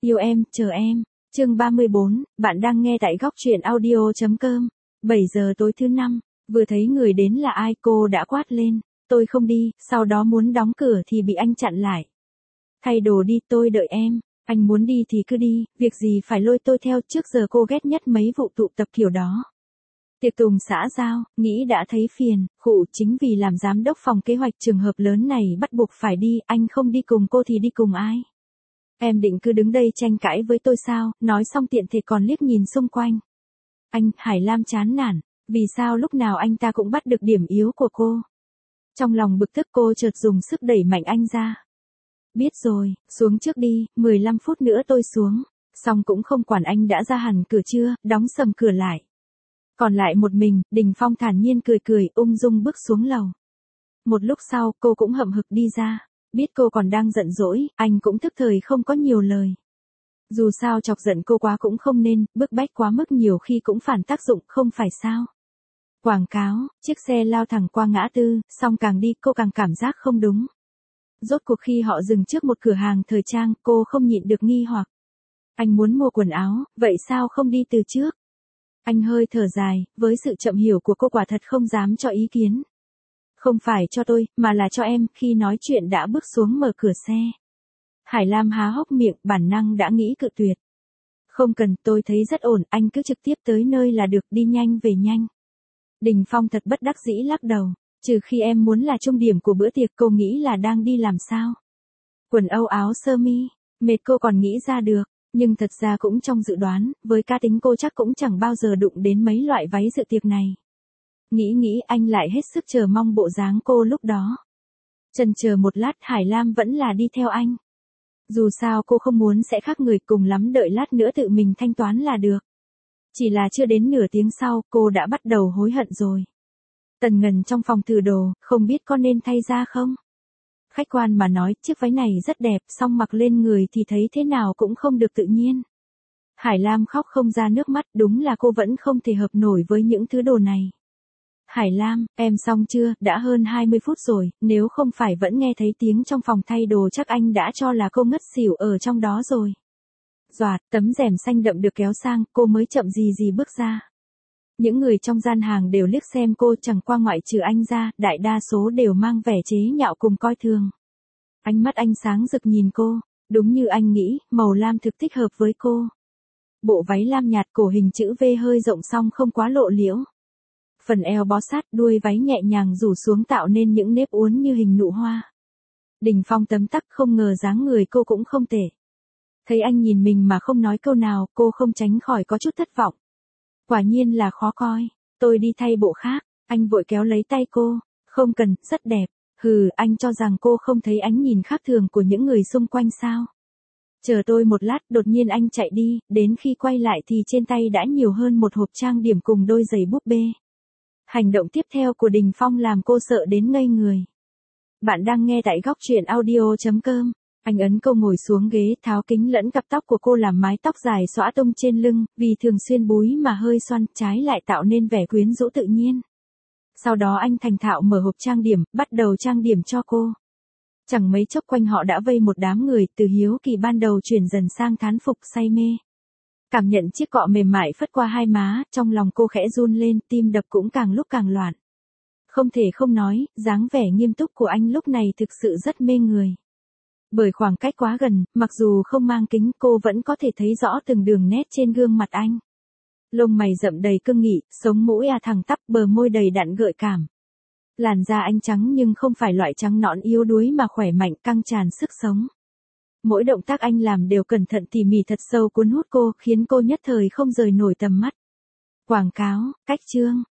Yêu em, chờ em. Chương 34, bạn đang nghe tại góc truyện audio.com. 7 giờ tối thứ năm, vừa thấy người đến là ai cô đã quát lên. Tôi không đi, sau đó muốn đóng cửa thì bị anh chặn lại. Thay đồ đi, tôi đợi em. Anh muốn đi thì cứ đi, việc gì phải lôi tôi theo, trước giờ cô ghét nhất mấy vụ tụ tập kiểu đó. Tiệc tùng xã giao, nghĩ đã thấy phiền, khụ chính vì làm giám đốc phòng kế hoạch trường hợp lớn này bắt buộc phải đi, anh không đi cùng cô thì đi cùng ai? Em định cứ đứng đây tranh cãi với tôi sao, nói xong tiện thể còn liếc nhìn xung quanh. Anh, Hải Lam chán nản, vì sao lúc nào anh ta cũng bắt được điểm yếu của cô? Trong lòng bực tức cô chợt dùng sức đẩy mạnh anh ra. Biết rồi, xuống trước đi, 15 phút nữa tôi xuống. Xong cũng không quản anh đã ra hẳn cửa chưa, đóng sầm cửa lại. Còn lại một mình, Đình Phong thản nhiên cười cười, ung dung bước xuống lầu. Một lúc sau, cô cũng hậm hực đi ra. Biết cô còn đang giận dỗi, anh cũng thức thời không có nhiều lời. Dù sao chọc giận cô quá cũng không nên, bức bách quá mức nhiều khi cũng phản tác dụng, không phải sao. Quảng cáo, chiếc xe lao thẳng qua ngã tư, xong càng đi cô càng cảm giác không đúng. Rốt cuộc khi họ dừng trước một cửa hàng thời trang, cô không nhịn được nghi hoặc. Anh muốn mua quần áo, vậy sao không đi từ trước? Anh hơi thở dài, với sự chậm hiểu của cô quả thật không dám cho ý kiến. Không phải cho tôi, mà là cho em, khi nói chuyện đã bước xuống mở cửa xe. Hải Lam há hốc miệng, bản năng đã nghĩ cự tuyệt. Không cần, tôi thấy rất ổn, anh cứ trực tiếp tới nơi là được, đi nhanh về nhanh. Đình Phong thật bất đắc dĩ lắc đầu, trừ khi em muốn là trung điểm của bữa tiệc, cô nghĩ là đang đi làm sao? Quần âu áo sơ mi, mệt cô còn nghĩ ra được, nhưng thật ra cũng trong dự đoán, với cá tính cô chắc cũng chẳng bao giờ đụng đến mấy loại váy dự tiệc này. Nghĩ anh lại hết sức chờ mong bộ dáng cô lúc đó. Chần chờ một lát Hải Lam vẫn là đi theo anh. Dù sao cô không muốn sẽ khác người, cùng lắm đợi lát nữa tự mình thanh toán là được. Chỉ là chưa đến nửa tiếng sau cô đã bắt đầu hối hận rồi. Tần Ngần trong phòng thử đồ, không biết có nên thay ra không? Khách quan mà nói, chiếc váy này rất đẹp, song mặc lên người thì thấy thế nào cũng không được tự nhiên. Hải Lam khóc không ra nước mắt, đúng là cô vẫn không thể hợp nổi với những thứ đồ này. Hải Lam, em xong chưa, đã hơn 20 phút rồi, nếu không phải vẫn nghe thấy tiếng trong phòng thay đồ chắc anh đã cho là cô ngất xỉu ở trong đó rồi. Doạt, tấm rèm xanh đậm được kéo sang, cô mới chậm gì bước ra. Những người trong gian hàng đều liếc xem cô, chẳng qua ngoại trừ anh ra, đại đa số đều mang vẻ chế nhạo cùng coi thường. Ánh mắt anh sáng rực nhìn cô, đúng như anh nghĩ, màu lam thực thích hợp với cô. Bộ váy lam nhạt cổ hình chữ V hơi rộng song không quá lộ liễu. Phần eo bó sát, đuôi váy nhẹ nhàng rủ xuống tạo nên những nếp uốn như hình nụ hoa. Đình Phong tấm tắc, không ngờ dáng người cô cũng không tệ. Thấy anh nhìn mình mà không nói câu nào, cô không tránh khỏi có chút thất vọng. Quả nhiên là khó coi, tôi đi thay bộ khác, anh vội kéo lấy tay cô, không cần, rất đẹp. Hừ, anh cho rằng cô không thấy ánh nhìn khác thường của những người xung quanh sao? Chờ tôi một lát, đột nhiên anh chạy đi, đến khi quay lại thì trên tay đã nhiều hơn một hộp trang điểm cùng đôi giày búp bê. Hành động tiếp theo của Đình Phong làm cô sợ đến ngây người. Bạn đang nghe tại góc truyện audio.com. Anh ấn cô ngồi xuống ghế, tháo kính lẫn cặp tóc của cô làm mái tóc dài xõa tung trên lưng, vì thường xuyên búi mà hơi xoăn, trái lại tạo nên vẻ quyến rũ tự nhiên. Sau đó anh thành thạo mở hộp trang điểm, bắt đầu trang điểm cho cô. Chẳng mấy chốc quanh họ đã vây một đám người, từ hiếu kỳ ban đầu chuyển dần sang thán phục say mê. Cảm nhận chiếc cọ mềm mại phất qua hai má, trong lòng cô khẽ run lên, tim đập cũng càng lúc càng loạn. Không thể không nói, dáng vẻ nghiêm túc của anh lúc này thực sự rất mê người. Bởi khoảng cách quá gần, mặc dù không mang kính cô vẫn có thể thấy rõ từng đường nét trên gương mặt anh. Lông mày rậm đầy cương nghị, sống mũi thẳng tắp, bờ môi đầy đặn gợi cảm. Làn da anh trắng nhưng không phải loại trắng nõn yếu đuối mà khỏe mạnh, căng tràn sức sống. Mỗi động tác anh làm đều cẩn thận tỉ mỉ thật sâu cuốn hút cô, khiến cô nhất thời không rời nổi tầm mắt. Quảng cáo, cách chương,